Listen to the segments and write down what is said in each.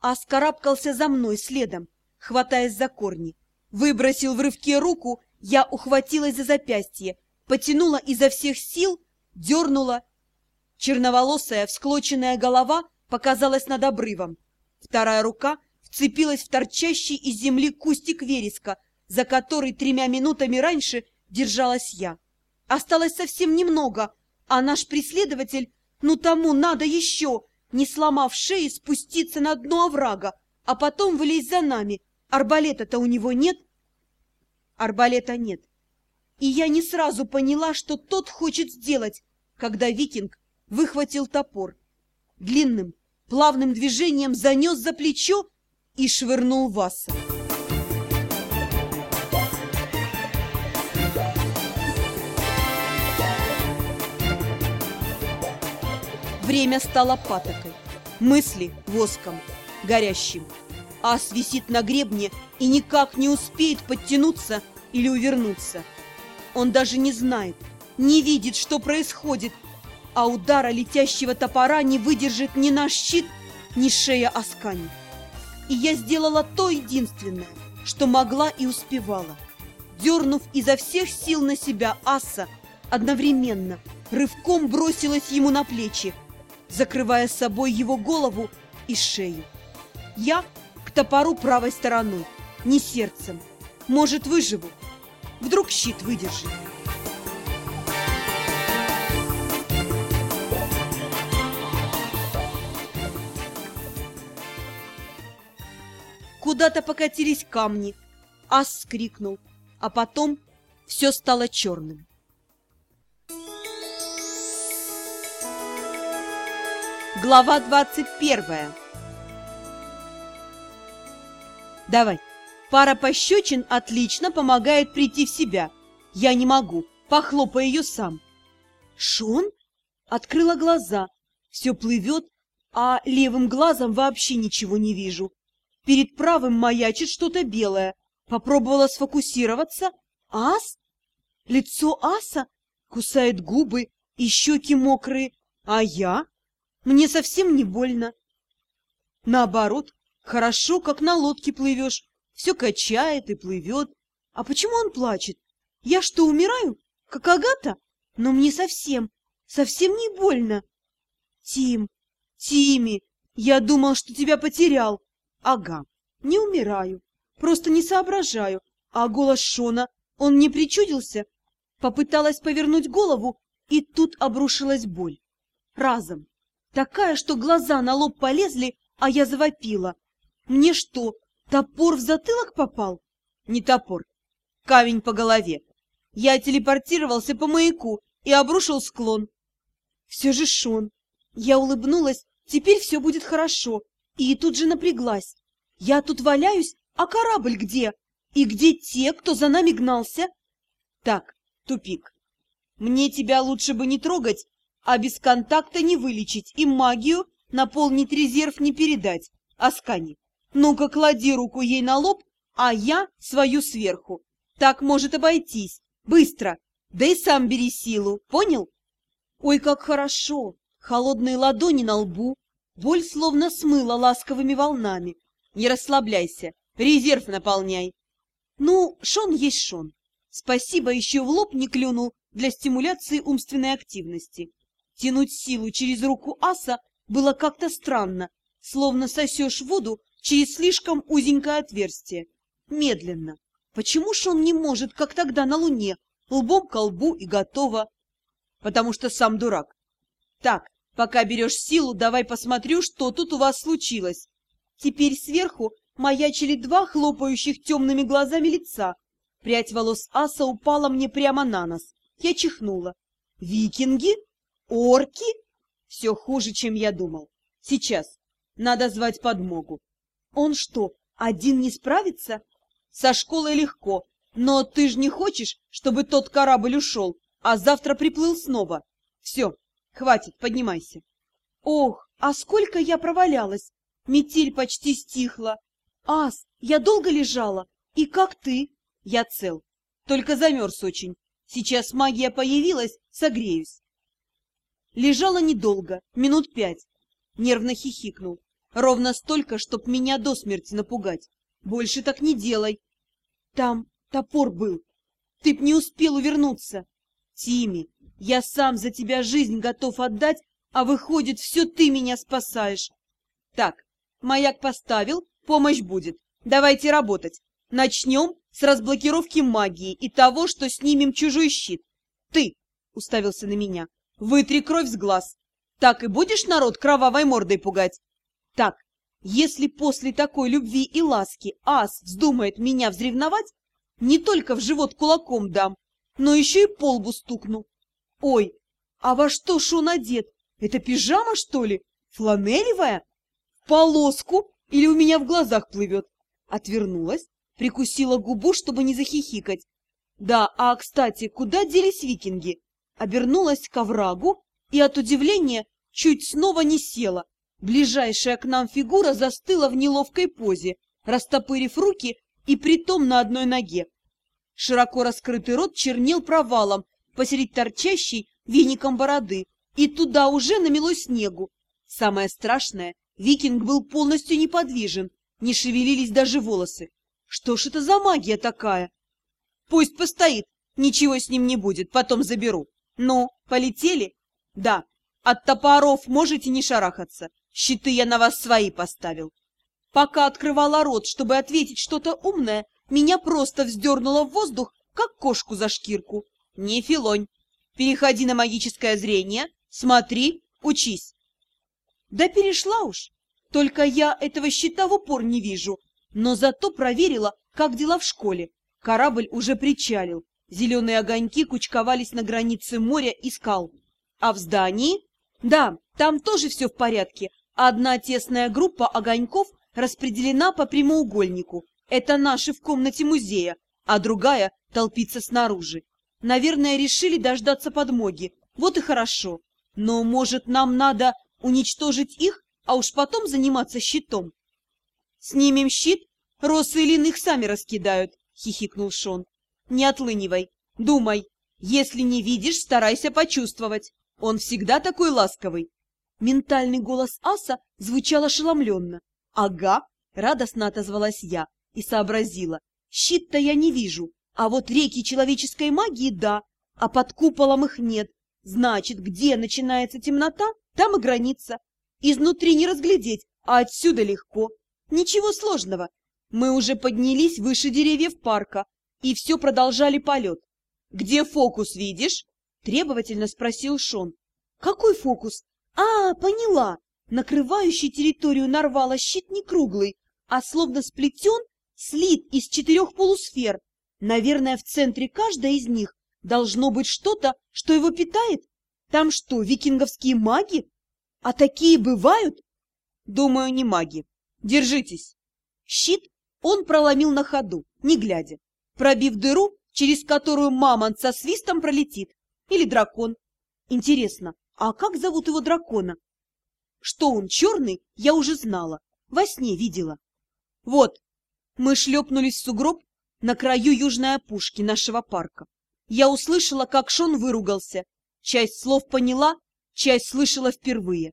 Ас карабкался за мной следом, хватаясь за корни. Выбросил в рывке руку, я ухватилась за запястье, потянула изо всех сил, дернула. Черноволосая, всклоченная голова показалась над обрывом. Вторая рука вцепилась в торчащий из земли кустик вереска, за который 3 минутами раньше держалась я. Осталось совсем немного, а наш преследователь, ну тому надо еще, не сломав шеи, спуститься на дно оврага, а потом вылезть за нами. Арбалета-то у него нет? Арбалета нет. И я не сразу поняла, что тот хочет сделать, когда викинг выхватил топор. Длинным, плавным движением занес за плечо и швырнул в Аса. Время стало патокой, мысли воском, горящим. Ас висит на гребне и никак не успеет подтянуться или увернуться. Он даже не знает, не видит, что происходит, а удара летящего топора не выдержит ни наш щит, ни шея Аскани. И я сделала то единственное, что могла и успевала. Дернув изо всех сил на себя Аса, одновременно рывком бросилась ему на плечи, закрывая собой его голову и шею. Я к топору правой стороной, не сердцем. Может, выживу. Вдруг щит выдержит. Куда-то покатились камни. Ас скрикнул, а потом все стало черным. Глава 21. Давай. Пара пощечин отлично помогает прийти в себя. Я не могу. Похлопай ее сам. Шон? Открыла глаза. Все плывет, а левым глазом вообще ничего не вижу. Перед правым маячит что-то белое. Попробовала сфокусироваться. Ас? Лицо Аса кусает губы и щеки мокрые. А я? Мне совсем не больно. Наоборот, хорошо, как на лодке плывешь. Все качает и плывет. А почему он плачет? Я что, умираю? Как Агата? Но мне совсем не больно. Тимми, я думал, что тебя потерял. Ага, не умираю, просто не соображаю. А голос Шона, он не причудился? Попыталась повернуть голову, и тут обрушилась боль. Разом. Такая, что глаза на лоб полезли, а я завопила. Мне что, топор в затылок попал? Не топор, камень по голове. Я телепортировался по маяку и обрушил склон. Все же Шон. Я улыбнулась, теперь все будет хорошо. И тут же напряглась. Я тут валяюсь, а корабль где? И где те, кто за нами гнался? Так, тупик. Мне тебя лучше бы не трогать, а без контакта не вылечить и магию наполнить резерв не передать. Аскани, ну-ка клади руку ей на лоб, а я свою сверху. Так может обойтись. Быстро. Да и сам бери силу, понял? Ой, как хорошо. Холодные ладони на лбу. Боль словно смыла ласковыми волнами. Не расслабляйся. Резерв наполняй. Ну, Шон есть Шон. Спасибо, еще в лоб не клюнул для стимуляции умственной активности. Тянуть силу через руку Аса было как-то странно, словно сосешь воду через слишком узенькое отверстие. Медленно. Почему ж он не может, как тогда на Луне, лбом ко лбу и готово? Потому что сам дурак. Так, пока берешь силу, давай посмотрю, что тут у вас случилось. Теперь сверху маячили 2 хлопающих темными глазами лица. Прядь волос Аса упала мне прямо на нос. Я чихнула. Викинги? Орки? Все хуже, чем я думал. Сейчас. Надо звать подмогу. Он что, один не справится? Со школой легко, но ты же не хочешь, чтобы тот корабль ушел, а завтра приплыл снова. Все, хватит, поднимайся. Ох, а сколько я провалялась! Метель почти стихла. Ас, я долго лежала. И как ты? Я цел. Только замерз очень. Сейчас магия появилась, согреюсь. Лежала недолго, минут 5. Нервно хихикнул. Ровно столько, чтоб меня до смерти напугать. Больше так не делай. Там топор был. Ты б не успел увернуться. Тимми, я сам за тебя жизнь готов отдать, а выходит, все ты меня спасаешь. Так, маяк поставил, помощь будет. Давайте работать. Начнем с разблокировки магии и того, что снимем чужой щит. Ты, уставился на меня, вытри кровь с глаз. Так и будешь народ кровавой мордой пугать? Так, если после такой любви и ласки ас вздумает меня взревновать, не только в живот кулаком дам, но еще и по лбу стукну. Ой, а во что Шон одет? Это пижама, что ли? Фланелевая? В полоску? Или у меня в глазах плывет? Отвернулась, прикусила губу, чтобы не захихикать. Да, а, кстати, куда делись викинги? Обернулась к оврагу и от удивления чуть снова не села. Ближайшая к нам фигура застыла в неловкой позе, растопырив руки и притом на одной ноге. Широко раскрытый рот чернел провалом посреди торчащей веником бороды, и туда уже намело снегу. Самое страшное, викинг был полностью неподвижен, не шевелились даже волосы. Что ж это за магия такая? Пусть постоит, ничего с ним не будет, потом заберу. Ну, полетели? Да, от топоров можете не шарахаться, щиты я на вас свои поставил. Пока открывала рот, чтобы ответить что-то умное, меня просто вздернуло в воздух, как кошку за шкирку. Не филонь. Переходи на магическое зрение, смотри, учись. Да перешла уж. Только я этого щита в упор не вижу. Но зато проверила, как дела в школе. Корабль уже причалил. Зеленые огоньки кучковались на границе моря и скал. А в здании? Да, там тоже все в порядке. Одна тесная группа огоньков распределена по прямоугольнику. Это наши в комнате музея, а другая толпится снаружи. Наверное, решили дождаться подмоги. Вот и хорошо. Но, может, нам надо уничтожить их, а уж потом заниматься щитом? Снимем щит, Росса и Лин их сами раскидают, хихикнул Шон. Не отлынивай, думай. Если не видишь, старайся почувствовать. Он всегда такой ласковый. Ментальный голос аса звучал ошеломленно. Ага, радостно отозвалась я и сообразила. Щит-то я не вижу, а вот реки человеческой магии да, а под куполом их нет. Значит, где начинается темнота, там и граница. Изнутри не разглядеть, а отсюда легко. Ничего сложного. Мы уже поднялись выше деревьев парка и все продолжали полет. «Где фокус, видишь?» – требовательно спросил Шон. «Какой фокус? А, поняла. Накрывающий территорию Нарвала щит не круглый, а словно сплетен, слит из 4 полусфер. Наверное, в центре каждой из них должно быть что-то, что его питает. Там что, викинговские маги? А такие бывают?» «Думаю, не маги. Держитесь». Щит он проломил на ходу, не глядя, пробив дыру, через которую мамонт со свистом пролетит. Или дракон. Интересно, а как зовут его дракона? Что он черный, я уже знала. Во сне видела. Вот, мы шлепнулись в сугроб на краю южной опушки нашего парка. Я услышала, как Шон выругался. Часть слов поняла, часть слышала впервые.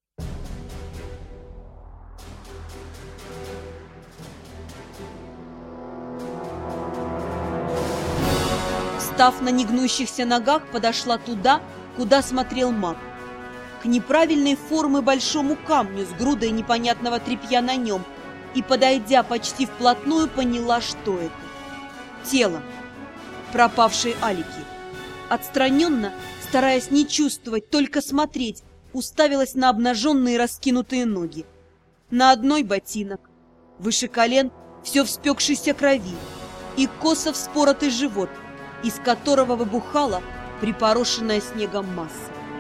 Встав на негнущихся ногах, подошла туда, куда смотрел маг. К неправильной формы большому камню с грудой непонятного тряпья на нем, и, подойдя почти вплотную, поняла, что это. Тело пропавшей Алики. Отстраненно, стараясь не чувствовать, только смотреть, уставилась на обнаженные раскинутые ноги. На одной ботинок, выше колен все в спекшейся крови, и косо вспоротый живот, из которого выбухала припорошенная снегом масса.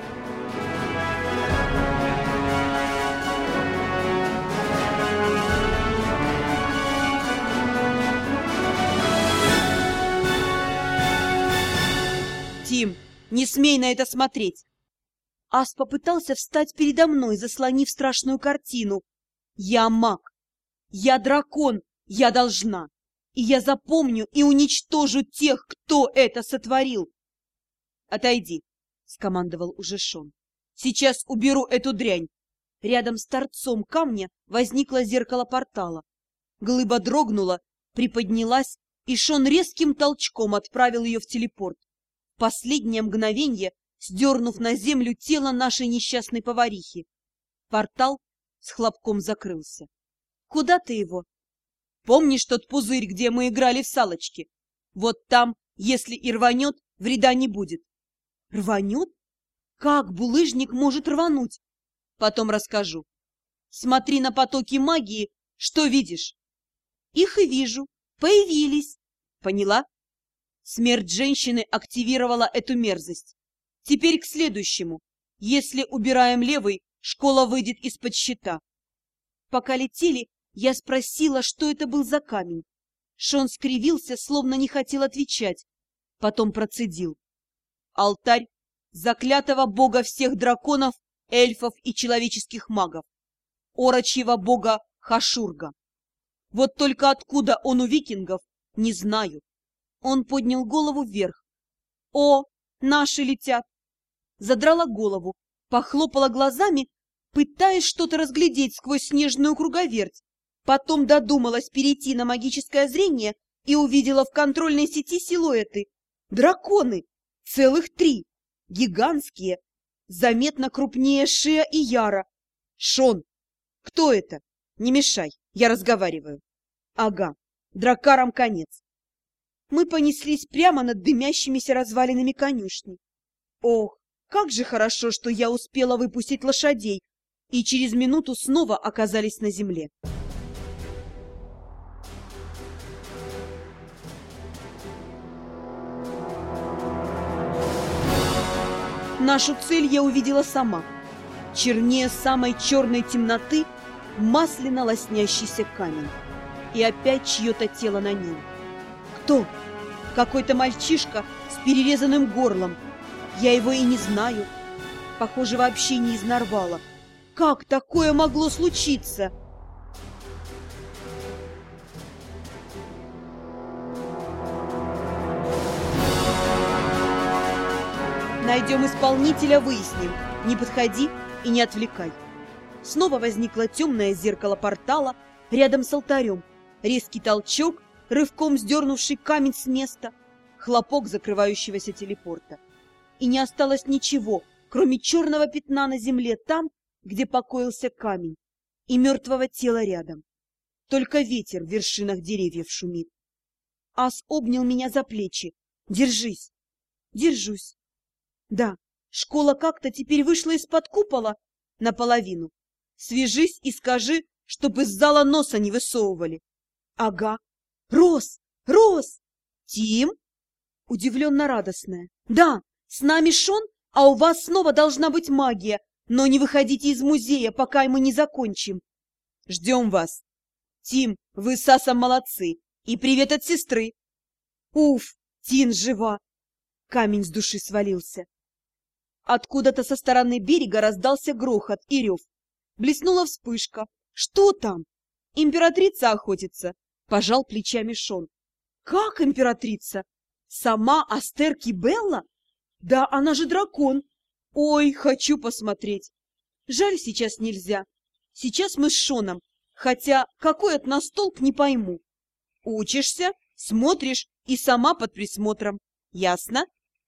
«Тим, не смей на это смотреть!» Ас попытался встать передо мной, заслонив страшную картину. «Я маг! Я дракон! Я должна! И я запомню и уничтожу тех, кто это сотворил!» «Отойди!» — скомандовал уже Шон. «Сейчас уберу эту дрянь!» Рядом с торцом камня возникло зеркало портала. Глыба дрогнула, приподнялась, и Шон резким толчком отправил ее в телепорт. В последнее мгновенье сдернув на землю тело нашей несчастной поварихи. Портал с хлопком закрылся. «Куда ты его?» «Помнишь тот пузырь, где мы играли в салочки? Вот там, если и рванет, вреда не будет». «Рванет? Как булыжник может рвануть?» «Потом расскажу. Смотри на потоки магии, что видишь?» «Их и вижу. Появились». «Поняла?» Смерть женщины активировала эту мерзость. Теперь к следующему. Если убираем левый, школа выйдет из-под щита. Пока летели, я спросила, что это был за камень. Шон скривился, словно не хотел отвечать. Потом процедил. Алтарь заклятого бога всех драконов, эльфов и человеческих магов. Орочьего бога Хашурга. Вот только откуда он у викингов, не знаю. Он поднял голову вверх. О, наши летят! Задрала голову, похлопала глазами, пытаясь что-то разглядеть сквозь снежную круговерть. Потом додумалась перейти на магическое зрение и увидела в контрольной сети силуэты. Драконы! Целых 3! Гигантские! Заметно крупнее Шиа и Яра. Шон! Кто это? Не мешай, я разговариваю. Ага, дракарам конец. Мы понеслись прямо над дымящимися развалинами конюшни. Ох, как же хорошо, что я успела выпустить лошадей, и через минуту снова оказались на земле. Нашу цель я увидела сама. Чернее самой черной темноты масляно лоснящийся камень. И опять чье-то тело на нем. Кто? Какой-то мальчишка с перерезанным горлом. Я его и не знаю. Похоже, вообще не из Нарвала. Как такое могло случиться? Найдем исполнителя, выясним. Не подходи и не отвлекай. Снова возникло темное зеркало портала рядом с алтарем. Резкий толчок, рывком сдернувший камень с места, хлопок закрывающегося телепорта. И не осталось ничего, кроме черного пятна на земле там, где покоился камень, и мертвого тела рядом. Только ветер в вершинах деревьев шумит. Ас обнял меня за плечи. «Держись!» «Держусь!» «Да, школа как-то теперь вышла из-под купола наполовину. Свяжись и скажи, чтоб из зала носа не высовывали». «Ага. Рос! Рос!» «Тим?» Удивленно радостная. «Да, с нами Шон, а у вас снова должна быть магия, но не выходите из музея, пока мы не закончим». «Ждем вас. Тим, вы с Асом молодцы. И привет от сестры». «Уф, Тин жива!» Камень с души свалился. Откуда-то со стороны берега раздался грохот и рев. Блеснула вспышка. «Что там?» «Императрица охотится», — пожал плечами Шон. «Как императрица? Сама Астерки Белла? Да она же дракон! Ой, хочу посмотреть! Жаль, сейчас нельзя. Сейчас мы с Шоном, хотя какой от нас толк, не пойму. Учишься, смотришь и сама под присмотром. Ясно?»